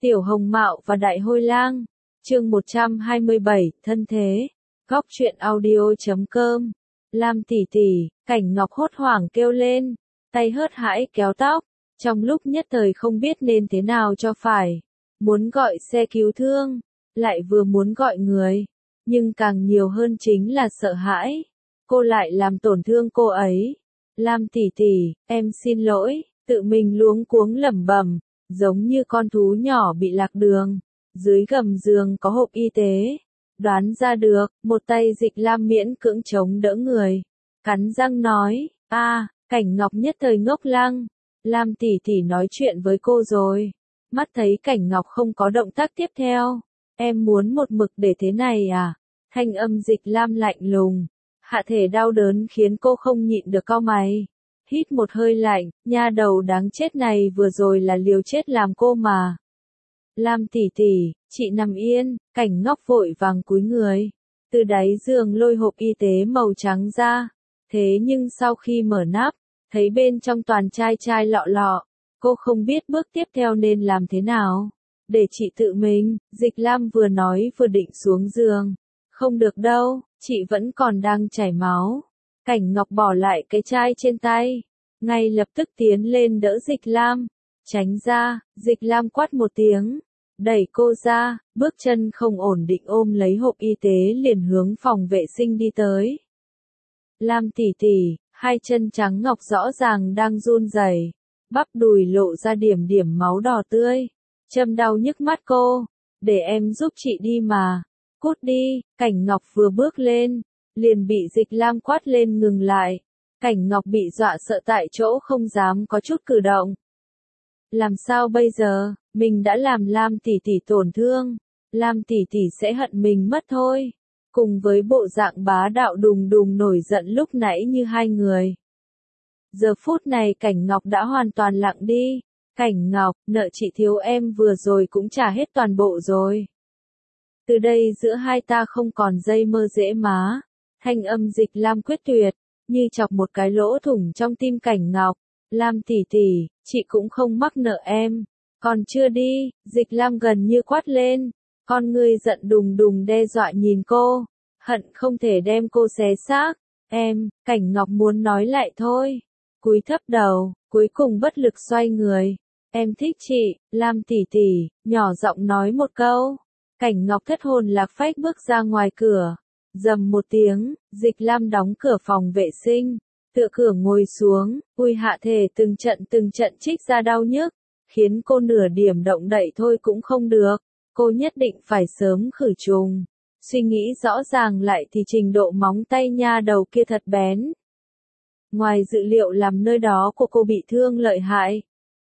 Tiểu Hồng Mạo và Đại Hôi Lang, chương 127, thân thế, góc truyện audio.com. Lam tỷ tỷ, Cảnh Ngọc hốt hoảng kêu lên, tay hớt hãi kéo tóc, trong lúc nhất thời không biết nên thế nào cho phải. Muốn gọi xe cứu thương, lại vừa muốn gọi người, nhưng càng nhiều hơn chính là sợ hãi. Cô lại làm tổn thương cô ấy. Lam tỷ tỷ, em xin lỗi, tự mình luống cuống lẩm bẩm, giống như con thú nhỏ bị lạc đường. Dưới gầm giường có hộp y tế. Đoán ra được, một tay Dịch Lam miễn cưỡng chống đỡ người. Cắn răng nói, Cảnh Ngọc nhất thời ngốc lăng. Lam tỷ tỷ nói chuyện với cô rồi. Mắt thấy Cảnh Ngọc không có động tác tiếp theo. Em muốn một mực để thế này à? Thanh âm Dịch Lam lạnh lùng. Hạ thể đau đớn khiến cô không nhịn được cau mày. Hít một hơi lạnh, nha đầu đáng chết này vừa rồi là liều chết làm cô mà. Lam tỷ tỷ, chị nằm yên. Cảnh Ngọc vội vàng cúi người. Từ đáy giường lôi hộp y tế màu trắng ra. Thế nhưng sau khi mở nắp, thấy bên trong toàn chai chai lọ lọ. Cô không biết bước tiếp theo nên làm thế nào. Để chị tự mình, Dịch Lam vừa nói vừa định xuống giường. Không được đâu, chị vẫn còn đang chảy máu. Cảnh Ngọc bỏ lại cái chai trên tay. Ngay lập tức tiến lên đỡ Dịch Lam. Tránh ra, Dịch Lam quát một tiếng. Đẩy cô ra, bước chân không ổn định ôm lấy hộp y tế liền hướng phòng vệ sinh đi tới. Lam tỷ tỷ, hai chân trắng ngọc rõ ràng đang run rẩy, bắp đùi lộ ra điểm điểm máu đỏ tươi. Châm đau nhức mắt cô, để em giúp chị đi mà. Cút đi. Cảnh Ngọc vừa bước lên, liền bị Dịch Lam quát lên ngừng lại. Cảnh Ngọc bị dọa sợ tại chỗ không dám có chút cử động. Làm sao bây giờ, mình đã làm Lam tỷ tỷ tổn thương, Lam tỷ tỷ sẽ hận mình mất thôi. Cùng với bộ dạng bá đạo đùng đùng nổi giận lúc nãy như hai người. Giờ phút này Cảnh Ngọc đã hoàn toàn lặng đi. Cảnh Ngọc, nợ chị thiếu em vừa rồi cũng trả hết toàn bộ rồi. Từ đây giữa hai ta không còn dây mơ dễ má. Thanh âm Dịch Lam quyết tuyệt, như chọc một cái lỗ thủng trong tim Cảnh Ngọc. Lam tỷ tỷ, chị cũng không mắc nợ em. Còn chưa đi, Dịch Lam gần như quát lên. Con ngươi giận đùng đùng đe dọa nhìn cô. Hận không thể đem cô xé xác. Em, Cảnh Ngọc muốn nói lại thôi. Cúi thấp đầu, cuối cùng bất lực xoay người. Em thích chị, Lam tỷ tỷ, nhỏ giọng nói một câu. Cảnh Ngọc thất hồn lạc phách bước ra ngoài cửa. Rầm một tiếng, Dịch Lam đóng cửa phòng vệ sinh. Tựa cửa ngồi xuống, hạ thể từng trận trích ra đau nhức. Khiến cô nửa điểm động đậy thôi cũng không được. Cô nhất định phải sớm khử trùng. Suy nghĩ rõ ràng lại thì trình độ móng tay nha đầu kia thật bén. Ngoài dự liệu làm nơi đó của cô bị thương lợi hại.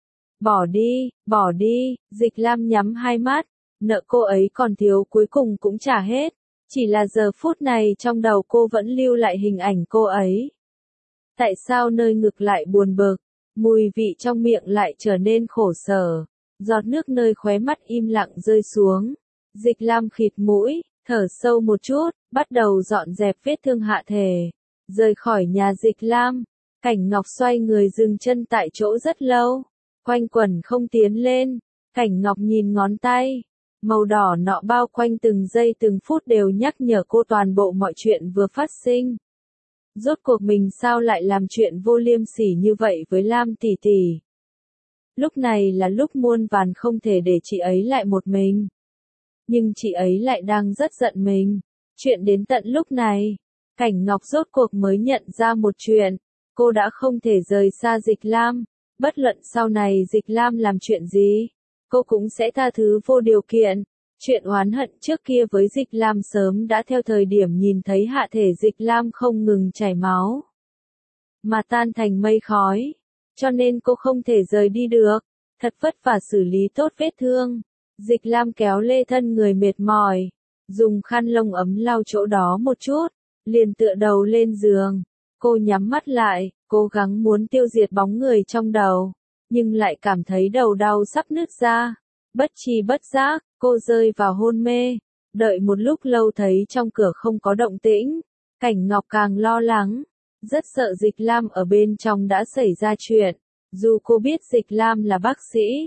Bỏ đi, Dịch Lam nhắm hai mắt. Nợ cô ấy còn thiếu cuối cùng cũng trả hết. Chỉ là giờ phút này trong đầu cô vẫn lưu lại hình ảnh cô ấy. Tại sao nơi ngực lại buồn bực, mùi vị trong miệng lại trở nên khổ sở, giọt nước nơi khóe mắt im lặng rơi xuống. Dịch Lam khịt mũi, thở sâu một chút, bắt đầu dọn dẹp vết thương hạ thể. Rời khỏi nhà Dịch Lam, Cảnh Ngọc xoay người dừng chân tại chỗ rất lâu, quanh quẩn không tiến lên. Cảnh Ngọc nhìn ngón tay, màu đỏ nọ bao quanh từng giây từng phút đều nhắc nhở cô toàn bộ mọi chuyện vừa phát sinh. Rốt cuộc mình sao lại làm chuyện vô liêm sỉ như vậy với Lam tỷ tỷ. Lúc này là lúc muôn vàn không thể để chị ấy lại một mình. Nhưng chị ấy lại đang rất giận mình. Chuyện đến tận lúc này, Cảnh Ngọc rốt cuộc mới nhận ra một chuyện. Cô đã không thể rời xa Dịch Lam. Bất luận sau này Dịch Lam làm chuyện gì, cô cũng sẽ tha thứ vô điều kiện. Chuyện oán hận trước kia với Dịch Lam sớm đã theo thời điểm nhìn thấy hạ thể Dịch Lam không ngừng chảy máu mà tan thành mây khói. Cho nên cô không thể rời đi được. Thật vất vả xử lý tốt vết thương. Dịch Lam kéo lê thân người mệt mỏi, dùng khăn lông ấm lau chỗ đó một chút, liền tựa đầu lên giường. Cô nhắm mắt lại, cố gắng muốn tiêu diệt bóng người trong đầu, nhưng lại cảm thấy đầu đau sắp nứt ra. Bất tri bất giác, cô rơi vào hôn mê. Đợi một lúc lâu thấy trong cửa không có động tĩnh. Cảnh Ngọc càng lo lắng. Rất sợ Dịch Lam ở bên trong đã xảy ra chuyện. Dù cô biết Dịch Lam là bác sĩ,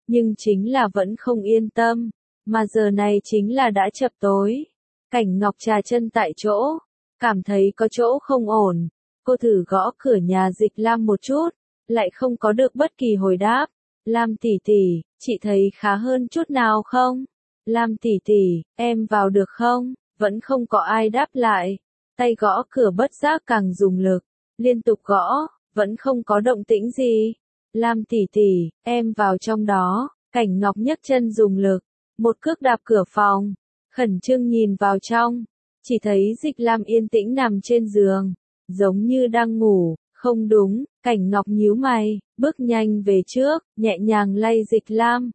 nhưng chính là vẫn không yên tâm, mà giờ này chính là đã chập tối. Cảnh Ngọc trà chân tại chỗ, cảm thấy có chỗ không ổn, cô thử gõ cửa nhà Dịch Lam một chút, lại không có được bất kỳ hồi đáp. Lam tỷ tỷ, chị thấy khá hơn chút nào không? Lam tỷ tỷ, em vào được không? Vẫn không có ai đáp lại. Tay gõ cửa bất giác càng dùng lực, liên tục gõ, vẫn không có động tĩnh gì. Lam tỷ tỷ, em vào trong đó. Cảnh Ngọc nhấc chân dùng lực, một cước đạp cửa phòng, khẩn trương nhìn vào trong, chỉ thấy Dịch Lam yên tĩnh nằm trên giường, giống như đang ngủ. Không đúng, Cảnh Ngọc nhíu mày, bước nhanh về trước, nhẹ nhàng lay Dịch Lam.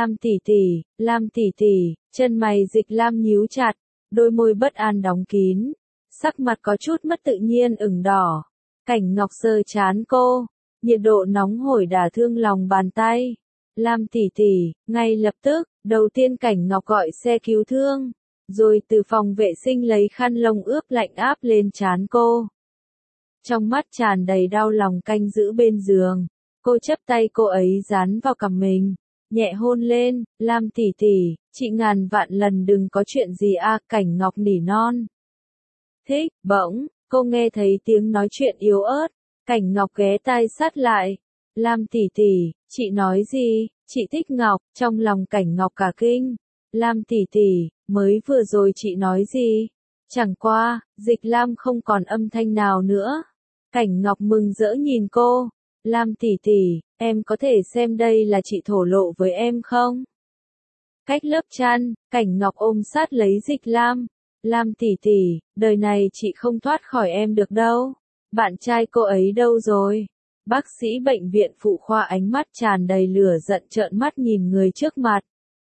Lam tỷ tỷ, chân mày Dịch Lam nhíu chặt, đôi môi bất an đóng kín, sắc mặt có chút mất tự nhiên ửng đỏ. Cảnh Ngọc sờ trán cô, nhiệt độ nóng hổi đả thương lòng bàn tay. Lam tỷ tỷ, ngay lập tức, đầu tiên Cảnh Ngọc gọi xe cứu thương, rồi từ phòng vệ sinh lấy khăn lông ướp lạnh áp lên trán cô. Trong mắt tràn đầy đau lòng canh giữ bên giường, cô chấp tay cô ấy dán vào cằm mình, nhẹ hôn lên. Lam tỷ tỷ, chị ngàn vạn lần đừng có chuyện gì a. Cảnh Ngọc nỉ non. Thích, bỗng, cô nghe thấy tiếng nói chuyện yếu ớt, Cảnh Ngọc ghé tai sát lại. Lam tỷ tỷ, chị nói gì? Chị thích Ngọc. Trong lòng Cảnh Ngọc cả kinh. Lam tỷ tỷ, mới vừa rồi chị nói gì? Chẳng qua, Dịch Lam không còn âm thanh nào nữa. Cảnh Ngọc mừng rỡ nhìn cô. Lam tỷ tỷ, em có thể xem đây là chị thổ lộ với em không? Cách lớp chăn, Cảnh Ngọc ôm sát lấy Dịch Lam. Lam tỷ tỷ, đời này chị không thoát khỏi em được đâu. Bạn trai cô ấy đâu rồi? Bác sĩ bệnh viện phụ khoa ánh mắt tràn đầy lửa giận trợn mắt nhìn người trước mặt.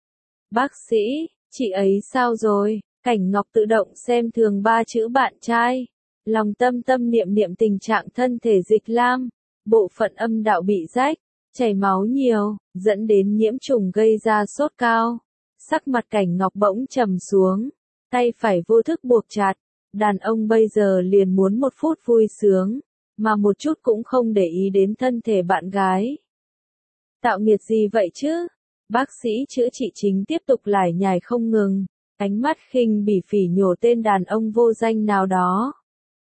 Bác sĩ, chị ấy sao rồi? Cảnh Ngọc tự động xem thường ba chữ bạn trai. Lòng tâm tâm niệm niệm tình trạng thân thể Dịch Lam. Bộ phận âm đạo bị rách, chảy máu nhiều, dẫn đến nhiễm trùng gây ra sốt cao. Sắc mặt Cảnh Ngọc bỗng trầm xuống, tay phải vô thức buộc chặt. Đàn ông bây giờ liền muốn một phút vui sướng, mà một chút cũng không để ý đến thân thể bạn gái. Tạo nghiệt gì vậy chứ? Bác sĩ chữa trị chính tiếp tục lải nhải không ngừng, ánh mắt khinh bỉ phỉ nhổ tên đàn ông vô danh nào đó.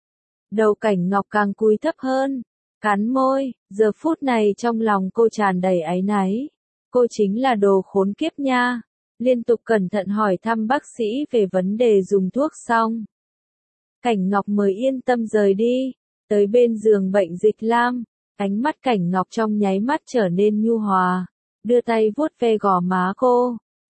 Đầu Cảnh Ngọc càng cúi thấp hơn, cắn môi, giờ phút này trong lòng cô tràn đầy áy náy. Cô chính là đồ khốn kiếp nha. Liên tục cẩn thận hỏi thăm bác sĩ về vấn đề dùng thuốc xong, Cảnh Ngọc mới yên tâm rời đi, tới bên giường bệnh Dịch Lam, ánh mắt Cảnh Ngọc trong nháy mắt trở nên nhu hòa, đưa tay vuốt ve gò má cô.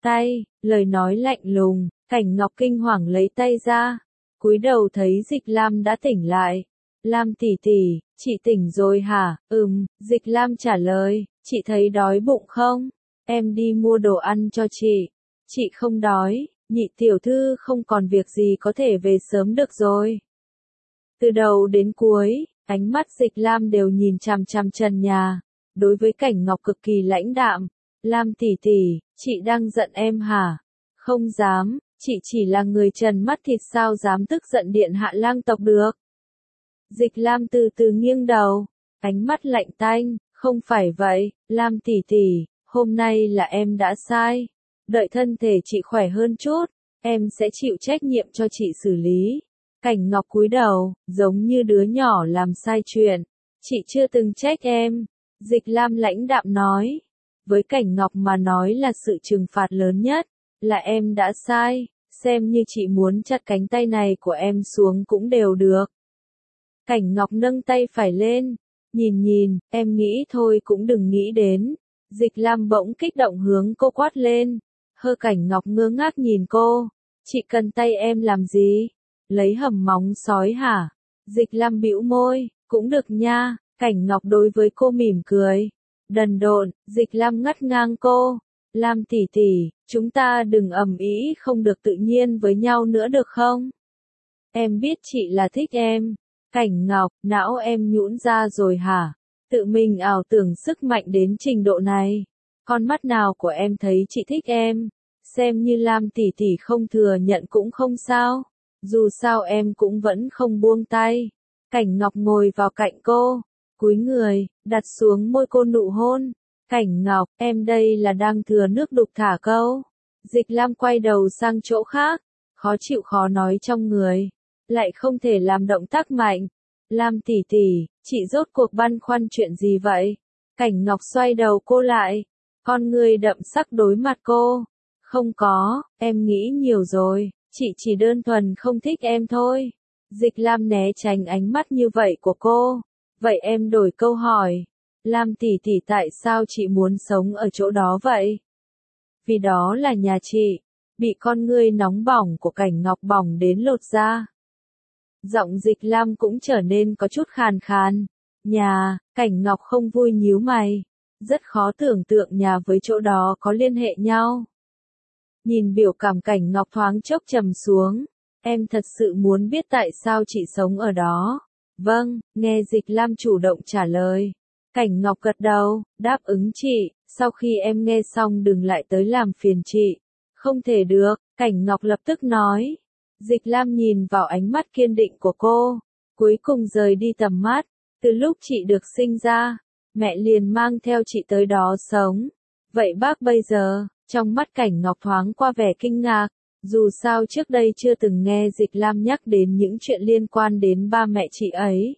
Lời nói lạnh lùng, Cảnh Ngọc kinh hoàng lấy tay ra, cúi đầu thấy Dịch Lam đã tỉnh lại. Lam tỷ tỷ, chị tỉnh rồi hả? Dịch Lam trả lời, chị thấy đói bụng không? Em đi mua đồ ăn cho chị. Chị không đói, nhị tiểu thư không còn việc gì có thể về sớm được rồi. Từ đầu đến cuối, ánh mắt Dịch Lam đều nhìn chằm chằm trần nhà, đối với Cảnh Ngọc cực kỳ lãnh đạm. Lam tỷ tỷ, chị đang giận em hả? Không dám, chị chỉ là người trần mắt thịt sao dám tức giận điện hạ lang tộc được. Dịch Lam từ từ nghiêng đầu, ánh mắt lạnh tanh, không phải vậy, Lam tỷ tỷ, hôm nay là em đã sai. Đợi thân thể chị khỏe hơn chút, em sẽ chịu trách nhiệm cho chị xử lý. Cảnh Ngọc cúi đầu, giống như đứa nhỏ làm sai chuyện. Chị chưa từng trách em. Dịch Lam lãnh đạm nói. Với Cảnh Ngọc mà nói là sự trừng phạt lớn nhất, là em đã sai, xem như chị muốn chặt cánh tay này của em xuống cũng đều được. Cảnh Ngọc nâng tay phải lên, nhìn, em nghĩ thôi cũng đừng nghĩ đến. Dịch Lam bỗng kích động hướng cô quát lên. Cảnh Ngọc ngơ ngác nhìn cô. Chị cần tay em làm gì? Lấy hầm móng sói hả? Dịch Lam bĩu môi, cũng được nha. Cảnh Ngọc đối với cô mỉm cười. Đần độn, Dịch Lam ngắt ngang cô. Lam tỷ tỷ, chúng ta đừng ầm ĩ không được tự nhiên với nhau nữa được không? Em biết chị là thích em. Cảnh Ngọc, não em nhũn ra rồi hả? Tự mình ảo tưởng sức mạnh đến trình độ này. Con mắt nào của em thấy chị thích em? Xem như Lam tỷ tỷ không thừa nhận cũng không sao. Dù sao em cũng vẫn không buông tay. Cảnh Ngọc ngồi vào cạnh cô, cúi người, đặt xuống môi cô nụ hôn. Cảnh Ngọc, em đây là đang thừa nước đục thả câu. Dịch Lam quay đầu sang chỗ khác, khó chịu khó nói trong người, lại không thể làm động tác mạnh. Lam tỷ tỷ, chị rốt cuộc băn khoăn chuyện gì vậy? Cảnh Ngọc xoay đầu cô lại, con người đậm sắc đối mặt cô. Không có, em nghĩ nhiều rồi, chị chỉ đơn thuần không thích em thôi. Dịch Lam né tránh ánh mắt như vậy của cô. Vậy em đổi câu hỏi. Lam tỷ tỷ, tại sao chị muốn sống ở chỗ đó vậy? Vì đó là nhà chị. Bị con ngươi nóng bỏng của Cảnh Ngọc bỏng đến lột da. Giọng Dịch Lam cũng trở nên có chút khàn khàn. Nhà, Cảnh Ngọc không vui nhíu mày. Rất khó tưởng tượng nhà với chỗ đó có liên hệ nhau. Nhìn biểu cảm Cảnh Ngọc thoáng chốc trầm xuống. Em thật sự muốn biết tại sao chị sống ở đó. Vâng, nghe Dịch Lam chủ động trả lời. Cảnh Ngọc gật đầu, đáp ứng chị, sau khi em nghe xong đừng lại tới làm phiền chị. Không thể được, Cảnh Ngọc lập tức nói. Dịch Lam nhìn vào ánh mắt kiên định của cô, cuối cùng rời đi tầm mắt. Từ lúc chị được sinh ra, mẹ liền mang theo chị tới đó sống. Vậy bác bây giờ, trong mắt Cảnh Ngọc thoáng qua vẻ kinh ngạc, dù sao trước đây chưa từng nghe Dịch Lam nhắc đến những chuyện liên quan đến ba mẹ chị ấy.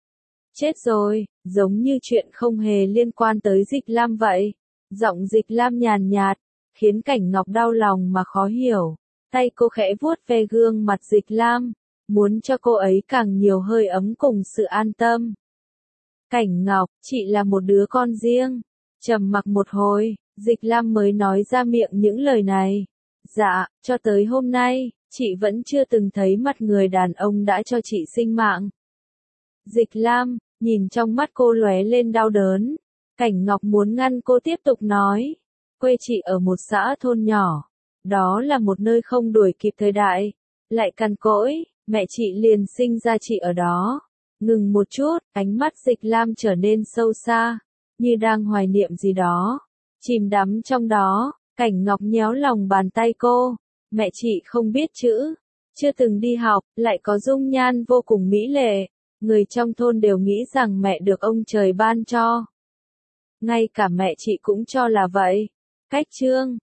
Chết rồi, giống như chuyện không hề liên quan tới Dịch Lam vậy. Giọng Dịch Lam nhàn nhạt, khiến Cảnh Ngọc đau lòng mà khó hiểu. Tay cô khẽ vuốt ve gương mặt Dịch Lam, muốn cho cô ấy càng nhiều hơi ấm cùng sự an tâm. Cảnh Ngọc, chị là một đứa con riêng. Trầm mặc một hồi, Dịch Lam mới nói ra miệng những lời này. Dạ, cho tới hôm nay, chị vẫn chưa từng thấy mặt người đàn ông đã cho chị sinh mạng. Dịch Lam, nhìn trong mắt cô lóe lên đau đớn. Cảnh Ngọc muốn ngăn cô tiếp tục nói. Quê chị ở một xã thôn nhỏ. Đó là một nơi không đuổi kịp thời đại. Lại cằn cỗi, mẹ chị liền sinh ra chị ở đó. Ngừng một chút, ánh mắt Dịch Lam trở nên sâu xa, như đang hoài niệm gì đó. Chìm đắm trong đó, Cảnh Ngọc nhéo lòng bàn tay cô. Mẹ chị không biết chữ, chưa từng đi học, lại có dung nhan vô cùng mỹ lệ. Người trong thôn đều nghĩ rằng mẹ được ông trời ban cho. Ngay cả mẹ chị cũng cho là vậy. Cách chương